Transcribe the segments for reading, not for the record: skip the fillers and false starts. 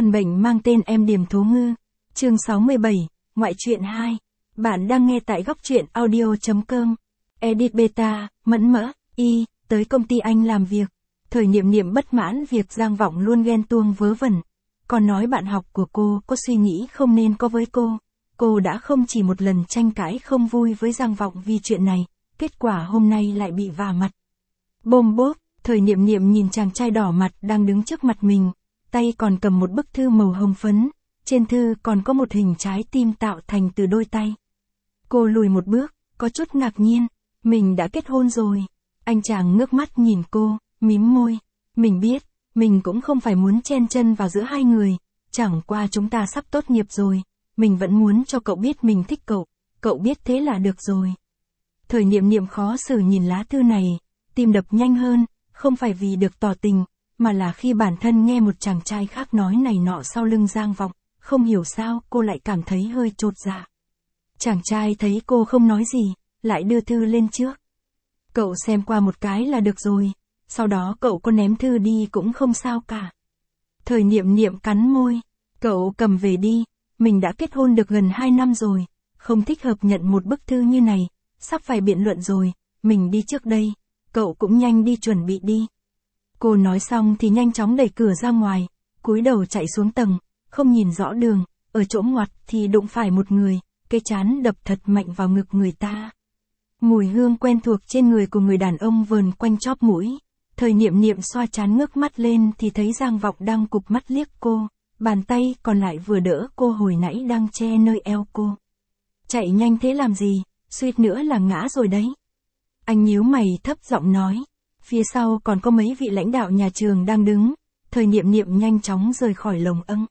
Căn bệnh mang tên Em Điềm Thố Ngư, chương 67, ngoại truyện 2. Bạn đang nghe tại góc truyện audio.com. Edit beta, Mẫn Mỡ, tới công ty anh làm việc. Thời Niệm Niệm bất mãn việc Giang Vọng luôn ghen tuông vớ vẩn. Còn nói bạn học của cô có suy nghĩ không nên có với cô. Cô đã không chỉ một lần tranh cãi không vui với Giang Vọng vì chuyện này, kết quả hôm nay lại bị vả mặt. Bôm bốp, Thời Niệm Niệm nhìn chàng trai đỏ mặt đang đứng trước mặt mình, tay còn cầm một bức thư màu hồng phấn, trên thư còn có một hình trái tim tạo thành từ đôi tay. Cô lùi một bước, có chút ngạc nhiên, mình đã kết hôn rồi. Anh chàng ngước mắt nhìn cô, mím môi, mình biết, mình cũng không phải muốn chen chân vào giữa hai người, chẳng qua chúng ta sắp tốt nghiệp rồi, mình vẫn muốn cho cậu biết mình thích cậu biết thế là được rồi. Thời Niệm Niệm khó xử nhìn lá thư này, tim đập nhanh hơn, không phải vì được tỏ tình, mà là khi bản thân nghe một chàng trai khác nói này nọ sau lưng Giang Vọng, không hiểu sao cô lại cảm thấy hơi chột dạ. Chàng trai thấy cô không nói gì, lại đưa thư lên trước. Cậu xem qua một cái là được rồi, sau đó cậu có ném thư đi cũng không sao cả. Thời Niệm Niệm cắn môi, cậu cầm về đi, mình đã kết hôn được gần 2 năm rồi, không thích hợp nhận một bức thư như này, sắp phải biện luận rồi, mình đi trước đây, cậu cũng nhanh đi chuẩn bị đi. Cô nói xong thì nhanh chóng đẩy cửa ra ngoài, cúi đầu chạy xuống tầng, không nhìn rõ đường, ở chỗ ngoặt thì đụng phải một người, cái trán đập thật mạnh vào ngực người ta. Mùi hương quen thuộc trên người của người đàn ông vờn quanh chóp mũi. Thời Niệm Niệm xoa trán ngước mắt lên thì thấy Giang Vọng đang cụp mắt liếc cô, bàn tay còn lại vừa đỡ cô hồi nãy đang che nơi eo cô. Chạy nhanh thế làm gì, suýt nữa là ngã rồi đấy. Anh nhíu mày thấp giọng nói. Phía sau còn có mấy vị lãnh đạo nhà trường đang đứng. Thời Niệm Niệm nhanh chóng rời khỏi lồng âng.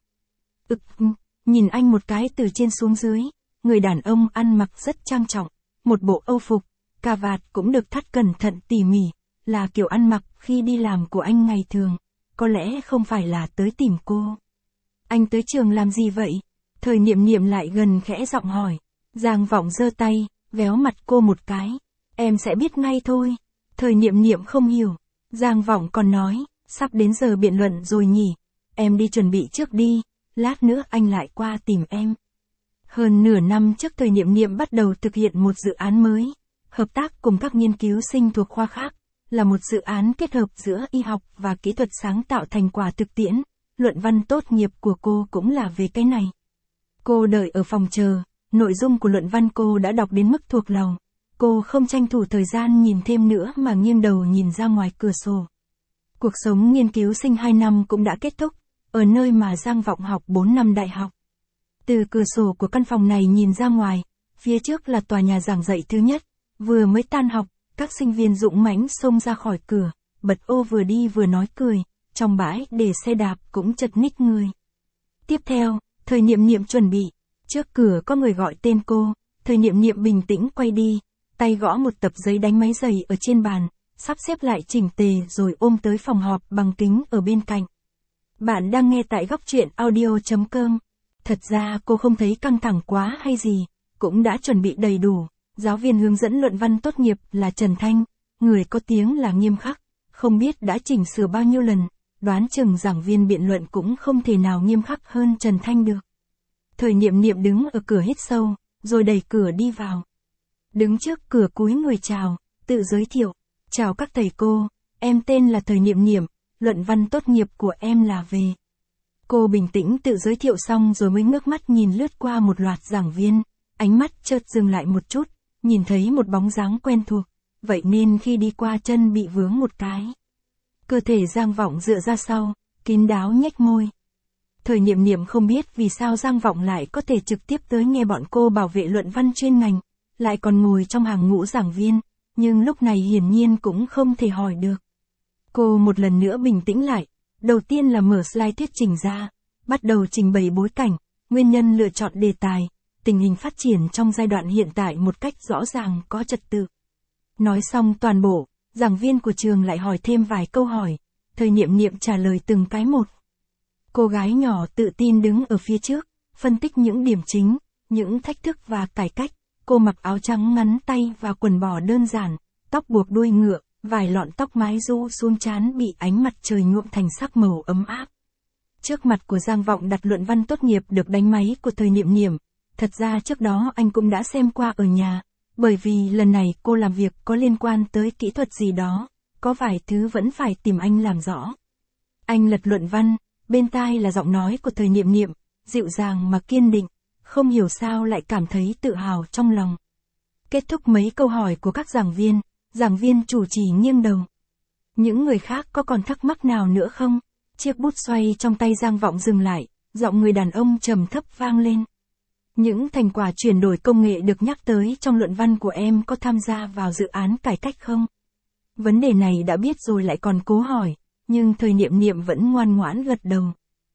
Nhìn anh một cái từ trên xuống dưới, người đàn ông ăn mặc rất trang trọng, một bộ âu phục, cà vạt cũng được thắt cẩn thận tỉ mỉ, là kiểu ăn mặc khi đi làm của anh ngày thường, có lẽ không phải là tới tìm cô. Anh tới trường làm gì vậy? Thời Niệm Niệm lại gần khẽ giọng hỏi. Giang Vọng giơ tay, véo mặt cô một cái. Em sẽ biết ngay thôi. Thời Niệm Niệm không hiểu. Giang Vọng còn nói, sắp đến giờ biện luận rồi nhỉ. Em đi chuẩn bị trước đi, lát nữa anh lại qua tìm em. Hơn nửa năm trước Thời Niệm Niệm bắt đầu thực hiện một dự án mới, hợp tác cùng các nghiên cứu sinh thuộc khoa khác, là một dự án kết hợp giữa y học và kỹ thuật sáng tạo thành quả thực tiễn. Luận văn tốt nghiệp của cô cũng là về cái này. Cô đợi ở phòng chờ, nội dung của luận văn cô đã đọc đến mức thuộc lòng. Cô không tranh thủ thời gian nhìn thêm nữa mà nghiêng đầu nhìn ra ngoài cửa sổ. Cuộc sống nghiên cứu sinh 2 năm cũng đã kết thúc, ở nơi mà Giang Vọng học 4 năm đại học. Từ cửa sổ của căn phòng này nhìn ra ngoài, phía trước là tòa nhà giảng dạy thứ nhất, vừa mới tan học, các sinh viên dũng mãnh xông ra khỏi cửa, bật ô vừa đi vừa nói cười, trong bãi để xe đạp cũng chật ních người. Tiếp theo, Thời Niệm Niệm chuẩn bị, trước cửa có người gọi tên cô, Thời Niệm Niệm bình tĩnh quay đi, tay gõ một tập giấy đánh máy giày ở trên bàn, sắp xếp lại chỉnh tề rồi ôm tới phòng họp bằng kính ở bên cạnh. Bạn đang nghe tại góc truyện audio.com. Thật ra cô không thấy căng thẳng quá hay gì, cũng đã chuẩn bị đầy đủ. Giáo viên hướng dẫn luận văn tốt nghiệp là Trần Thanh, người có tiếng là nghiêm khắc, không biết đã chỉnh sửa bao nhiêu lần, đoán chừng giảng viên biện luận cũng không thể nào nghiêm khắc hơn Trần Thanh được. Thời Niệm Niệm đứng ở cửa hít sâu, rồi đẩy cửa đi vào. Đứng trước cửa cúi người chào, tự giới thiệu, chào các thầy cô, em tên là Thời Niệm Niệm, luận văn tốt nghiệp của em là về. Cô bình tĩnh tự giới thiệu xong rồi mới ngước mắt nhìn lướt qua một loạt giảng viên, ánh mắt chợt dừng lại một chút, nhìn thấy một bóng dáng quen thuộc, vậy nên khi đi qua chân bị vướng một cái. Cơ thể Giang Vọng dựa ra sau, kín đáo nhếch môi. Thời Niệm Niệm không biết vì sao Giang Vọng lại có thể trực tiếp tới nghe bọn cô bảo vệ luận văn chuyên ngành, lại còn ngồi trong hàng ngũ giảng viên, nhưng lúc này hiển nhiên cũng không thể hỏi được. Cô một lần nữa bình tĩnh lại, đầu tiên là mở slide thuyết trình ra, bắt đầu trình bày bối cảnh, nguyên nhân lựa chọn đề tài, tình hình phát triển trong giai đoạn hiện tại một cách rõ ràng có trật tự. Nói xong toàn bộ, giảng viên của trường lại hỏi thêm vài câu hỏi, Thời Niệm Niệm trả lời từng cái một. Cô gái nhỏ tự tin đứng ở phía trước, phân tích những điểm chính, những thách thức và cải cách. Cô mặc áo trắng ngắn tay và quần bò đơn giản, tóc buộc đuôi ngựa, vài lọn tóc mái rũ xuống trán bị ánh mặt trời nhuộm thành sắc màu ấm áp. Trước mặt của Giang Vọng đặt luận văn tốt nghiệp được đánh máy của Thời Niệm Niệm. Thật ra trước đó anh cũng đã xem qua ở nhà, bởi vì lần này cô làm việc có liên quan tới kỹ thuật gì đó, có vài thứ vẫn phải tìm anh làm rõ. Anh lật luận văn, bên tai là giọng nói của Thời Niệm Niệm, dịu dàng mà kiên định, không hiểu sao lại cảm thấy tự hào trong lòng. Kết thúc mấy câu hỏi của các giảng viên chủ trì nghiêng đầu. Những người khác có còn thắc mắc nào nữa không? Chiếc bút xoay trong tay Giang Vọng dừng lại, giọng người đàn ông trầm thấp vang lên. Những thành quả chuyển đổi công nghệ được nhắc tới trong luận văn của em có tham gia vào dự án cải cách không? Vấn đề này đã biết rồi lại còn cố hỏi, nhưng Thời Niệm Niệm vẫn ngoan ngoãn gật đầu.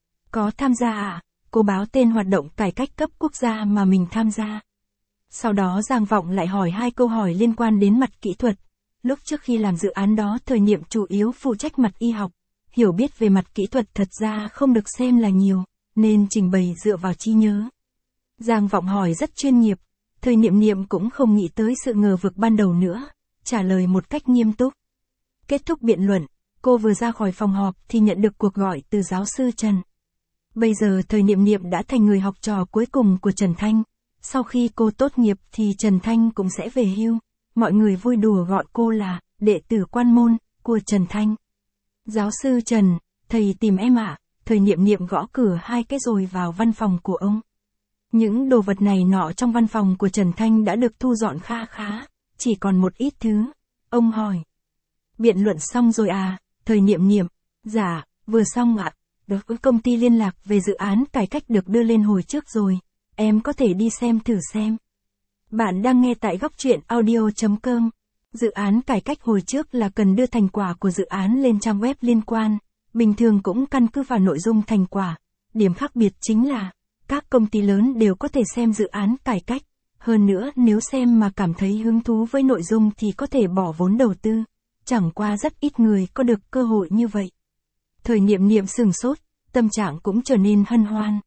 Có tham gia ạ, cô báo tên hoạt động cải cách cấp quốc gia mà mình tham gia. Sau đó Giang Vọng lại hỏi 2 câu hỏi liên quan đến mặt kỹ thuật. Lúc trước khi làm dự án đó Thời Niệm chủ yếu phụ trách mặt y học, hiểu biết về mặt kỹ thuật thật ra không được xem là nhiều, nên trình bày dựa vào trí nhớ. Giang Vọng hỏi rất chuyên nghiệp, Thời Niệm Niệm cũng không nghĩ tới sự ngờ vực ban đầu nữa, trả lời một cách nghiêm túc. Kết thúc biện luận, cô vừa ra khỏi phòng họp thì nhận được cuộc gọi từ giáo sư Trần. Bây giờ Thời Niệm Niệm đã thành người học trò cuối cùng của Trần Thanh. Sau khi cô tốt nghiệp thì Trần Thanh cũng sẽ về hưu. Mọi người vui đùa gọi cô là đệ tử quan môn của Trần Thanh. Giáo sư Trần, thầy tìm em ạ. Thời Niệm Niệm gõ cửa 2 cái rồi vào văn phòng của ông. Những đồ vật này nọ trong văn phòng của Trần Thanh đã được thu dọn kha khá, chỉ còn một ít thứ. Ông hỏi. Biện luận xong rồi à? Thời Niệm Niệm. Dạ, vừa xong ạ. Đối với công ty liên lạc về dự án cải cách được đưa lên hồi trước rồi. Em có thể đi xem thử xem. Bạn đang nghe tại góc truyện audio.com. Dự án cải cách hồi trước là cần đưa thành quả của dự án lên trang web liên quan. Bình thường cũng căn cứ vào nội dung thành quả. Điểm khác biệt chính là, các công ty lớn đều có thể xem dự án cải cách. Hơn nữa nếu xem mà cảm thấy hứng thú với nội dung thì có thể bỏ vốn đầu tư. Chẳng qua rất ít người có được cơ hội như vậy. Thời Niệm Niệm sừng sốt, tâm trạng cũng trở nên hân hoan.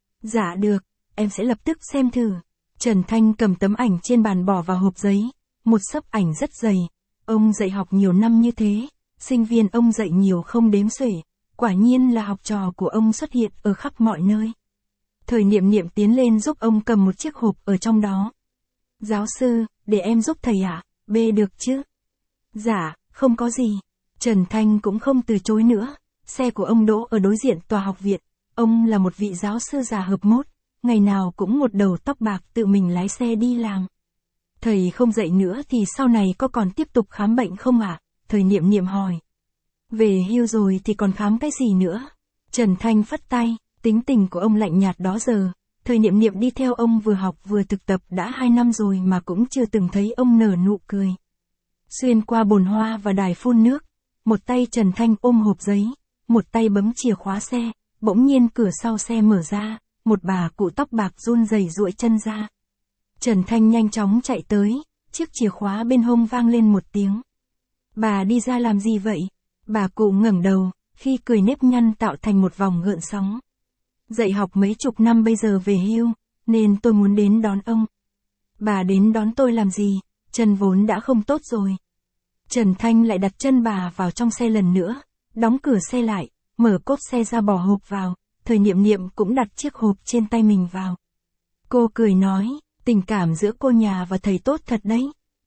Dạ được, em sẽ lập tức xem thử. Trần Thanh cầm tấm ảnh trên bàn bỏ vào hộp giấy, một xấp ảnh rất dày. Ông dạy học nhiều năm như thế, sinh viên ông dạy nhiều không đếm xuể, quả nhiên là học trò của ông xuất hiện ở khắp mọi nơi. Thời Niệm Niệm tiến lên giúp ông cầm một chiếc hộp ở trong đó. Giáo sư, để em giúp thầy ạ, bê được chứ? Dạ, không có gì. Trần Thanh cũng không từ chối nữa, xe của ông đỗ ở đối diện tòa học viện. Ông là một vị giáo sư già hợp mốt, ngày nào cũng một đầu tóc bạc tự mình lái xe đi làm. Thầy không dạy nữa thì sau này có còn tiếp tục khám bệnh không ạ? Thời Niệm Niệm hỏi. Về hưu rồi thì còn khám cái gì nữa? Trần Thanh phất tay, tính tình của ông lạnh nhạt đó giờ. Thời Niệm Niệm đi theo ông vừa học vừa thực tập đã 2 năm rồi mà cũng chưa từng thấy ông nở nụ cười. Xuyên qua bồn hoa và đài phun nước, một tay Trần Thanh ôm hộp giấy, một tay bấm chìa khóa xe, bỗng nhiên cửa sau xe mở ra, một bà cụ tóc bạc run rẩy duỗi chân ra. Trần Thanh nhanh chóng chạy tới, chiếc chìa khóa bên hông vang lên một tiếng. Bà đi ra làm gì vậy? Bà cụ ngẩng đầu, khi cười nếp nhăn tạo thành một vòng gợn sóng. Dạy học mấy chục năm bây giờ về hưu, nên tôi muốn đến đón ông. Bà đến đón tôi làm gì? Chân vốn đã không tốt rồi. Trần Thanh lại đặt chân bà vào trong xe lần nữa, đóng cửa xe lại, mở cốp xe ra bỏ hộp vào, Thời Niệm Niệm cũng đặt chiếc hộp trên tay mình vào. Cô cười nói, tình cảm giữa cô nhà và thầy tốt thật đấy.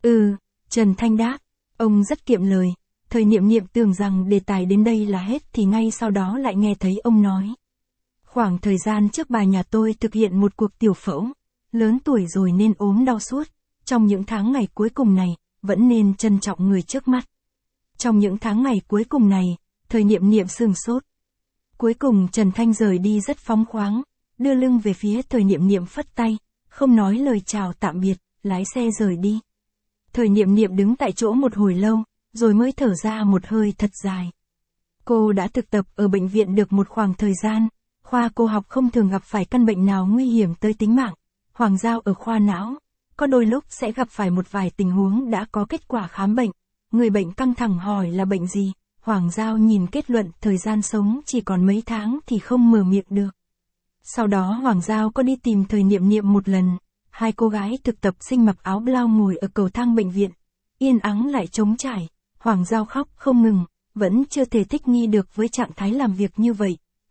Trần Thanh đáp, ông rất kiệm lời. Thời Niệm Niệm tưởng rằng đề tài đến đây là hết thì ngay sau đó lại nghe thấy ông nói. Khoảng thời gian trước bà nhà tôi thực hiện một cuộc tiểu phẫu, lớn tuổi rồi nên ốm đau suốt. Trong những tháng ngày cuối cùng này, vẫn nên trân trọng người trước mắt. Trong những tháng ngày cuối cùng này, Thời Niệm Niệm sửng sốt. Cuối cùng Trần Thanh rời đi rất phóng khoáng, đưa lưng về phía Thời Niệm Niệm phất tay, không nói lời chào tạm biệt, lái xe rời đi. Thời Niệm Niệm đứng tại chỗ một hồi lâu, rồi mới thở ra một hơi thật dài. Cô đã thực tập ở bệnh viện được một khoảng thời gian, khoa cô học không thường gặp phải căn bệnh nào nguy hiểm tới tính mạng. Hoàng Giao ở khoa não, có đôi lúc sẽ gặp phải một vài tình huống đã có kết quả khám bệnh. Người bệnh căng thẳng hỏi là bệnh gì, Hoàng Giao nhìn kết luận thời gian sống chỉ còn mấy tháng thì không mở miệng được. Sau đó Hoàng Giao có đi tìm Thời Niệm Niệm một lần, 2 cô gái thực tập sinh mặc áo blau ngồi ở cầu thang bệnh viện, yên ắng lại trống trải, Hoàng Giao khóc không ngừng, vẫn chưa thể thích nghi được với trạng thái làm việc như vậy,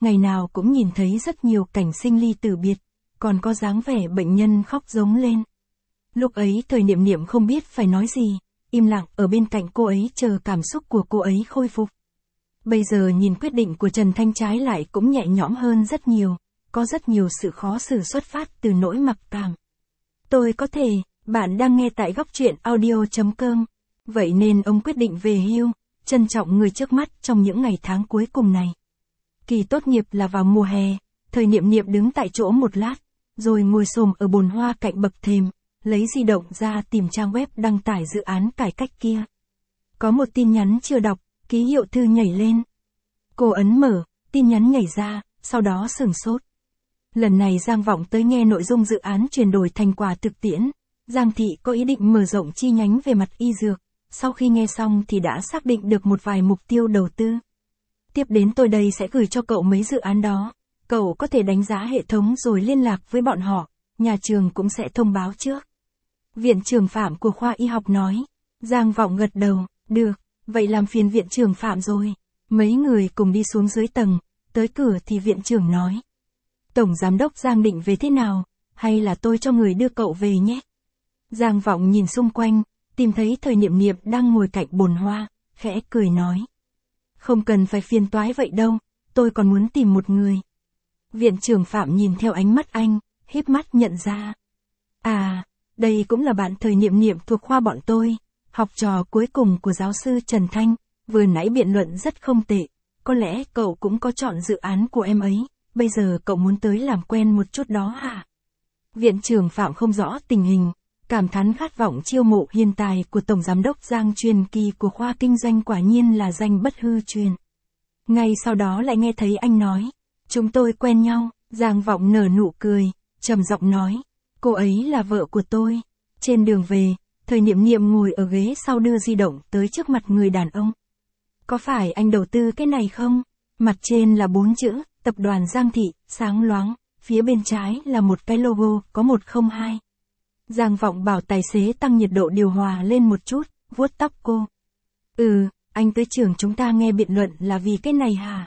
ngày nào cũng nhìn thấy rất nhiều cảnh sinh ly tử biệt, còn có dáng vẻ bệnh nhân khóc giống lên. Lúc ấy Thời Niệm Niệm không biết phải nói gì, im lặng ở bên cạnh cô ấy chờ cảm xúc của cô ấy khôi phục. Bây giờ nhìn quyết định của Trần Thanh trái lại cũng nhẹ nhõm hơn rất nhiều, có rất nhiều sự khó xử xuất phát từ nỗi mặc cảm. Tôi có thể, bạn đang nghe tại góc truyện audio.com. Vậy nên ông quyết định về hưu, trân trọng người trước mắt trong những ngày tháng cuối cùng này. Kỳ tốt nghiệp là vào mùa hè, Thời Niệm Niệm đứng tại chỗ một lát, rồi ngồi xổm ở bồn hoa cạnh bậc thềm, lấy di động ra tìm trang web đăng tải dự án cải cách kia. Có một tin nhắn chưa đọc, ký hiệu thư nhảy lên. Cô ấn mở, tin nhắn nhảy ra, sau đó sửng sốt. Lần này Giang Vọng tới nghe nội dung dự án chuyển đổi thành quả thực tiễn. Giang Thị có ý định mở rộng chi nhánh về mặt y dược, sau khi nghe xong thì đã xác định được một vài mục tiêu đầu tư. Tiếp đến tôi đây sẽ gửi cho cậu mấy dự án đó, cậu có thể đánh giá hệ thống rồi liên lạc với bọn họ, nhà trường cũng sẽ thông báo trước. Viện trưởng Phạm của khoa y học nói. Giang Vọng gật đầu, được, vậy làm phiền viện trưởng Phạm rồi. Mấy người cùng đi xuống dưới tầng, tới cửa thì viện trưởng nói. Tổng giám đốc Giang định về thế nào, hay là tôi cho người đưa cậu về nhé? Giang Vọng nhìn xung quanh, tìm thấy Thời Niệm Niệm đang ngồi cạnh bồn hoa, khẽ cười nói. Không cần phải phiền toái vậy đâu, tôi còn muốn tìm một người. Viện trưởng Phạm nhìn theo ánh mắt anh, híp mắt nhận ra. À, đây cũng là bạn Thời Niệm Niệm thuộc khoa bọn tôi, học trò cuối cùng của giáo sư Trần Thanh, vừa nãy biện luận rất không tệ, có lẽ cậu cũng có chọn dự án của em ấy, bây giờ cậu muốn tới làm quen một chút đó hả? Viện trưởng Phạm không rõ tình hình, cảm thán khát vọng chiêu mộ hiền tài của Tổng Giám đốc Giang truyền kỳ của khoa kinh doanh quả nhiên là danh bất hư truyền. Ngay sau đó lại nghe thấy anh nói, chúng tôi quen nhau, Giang Vọng nở nụ cười, trầm giọng nói, cô ấy là vợ của tôi. Trên đường về, Thời Niệm Niệm ngồi ở ghế sau đưa di động tới trước mặt người đàn ông. Có phải anh đầu tư cái này không? Mặt trên là 4 chữ, Tập đoàn Giang Thị, sáng loáng, phía bên trái là một cái logo có 102. Giang Vọng bảo tài xế tăng nhiệt độ điều hòa lên một chút, vuốt tóc cô. Anh tới trường chúng ta nghe biện luận là vì cái này hả?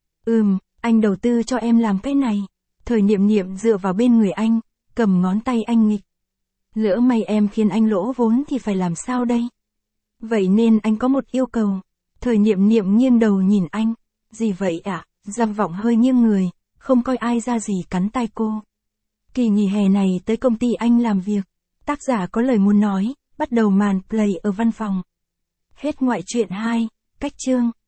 Anh đầu tư cho em làm cái này. Thời Niệm Niệm dựa vào bên người anh, cầm ngón tay anh nghịch. Lỡ may em khiến anh lỗ vốn thì phải làm sao đây? Vậy nên anh có một yêu cầu. Thời Niệm Niệm nghiêng đầu nhìn anh. Gì vậy ạ? Giang Vọng hơi nghiêng người, không coi ai ra gì cắn tay cô. Kỳ nghỉ hè này tới công ty anh làm việc. Tác giả có lời muốn nói, bắt đầu màn play ở văn phòng. Hết ngoại truyện 2, cách chương.